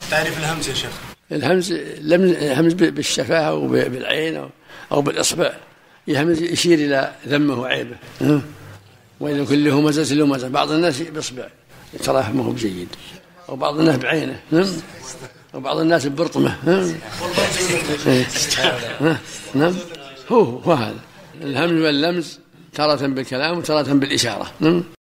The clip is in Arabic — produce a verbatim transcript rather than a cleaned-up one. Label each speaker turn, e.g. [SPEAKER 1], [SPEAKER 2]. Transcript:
[SPEAKER 1] تعريف الهمز يا شيخ؟
[SPEAKER 2] الهمز الهمز بالشفاه أو بالعين أو بالإصبع، يهمز يشير إلى ذمه وعيبه، وإذا كل همزة لمزة. بعض الناس بإصبع تراه ما هو بجيد، أو بعض الناس بعينه، وبعض الناس ببرطمه. نعم هو هو هذا الهمز واللمز، تارة بالكلام وتارة بالإشارة.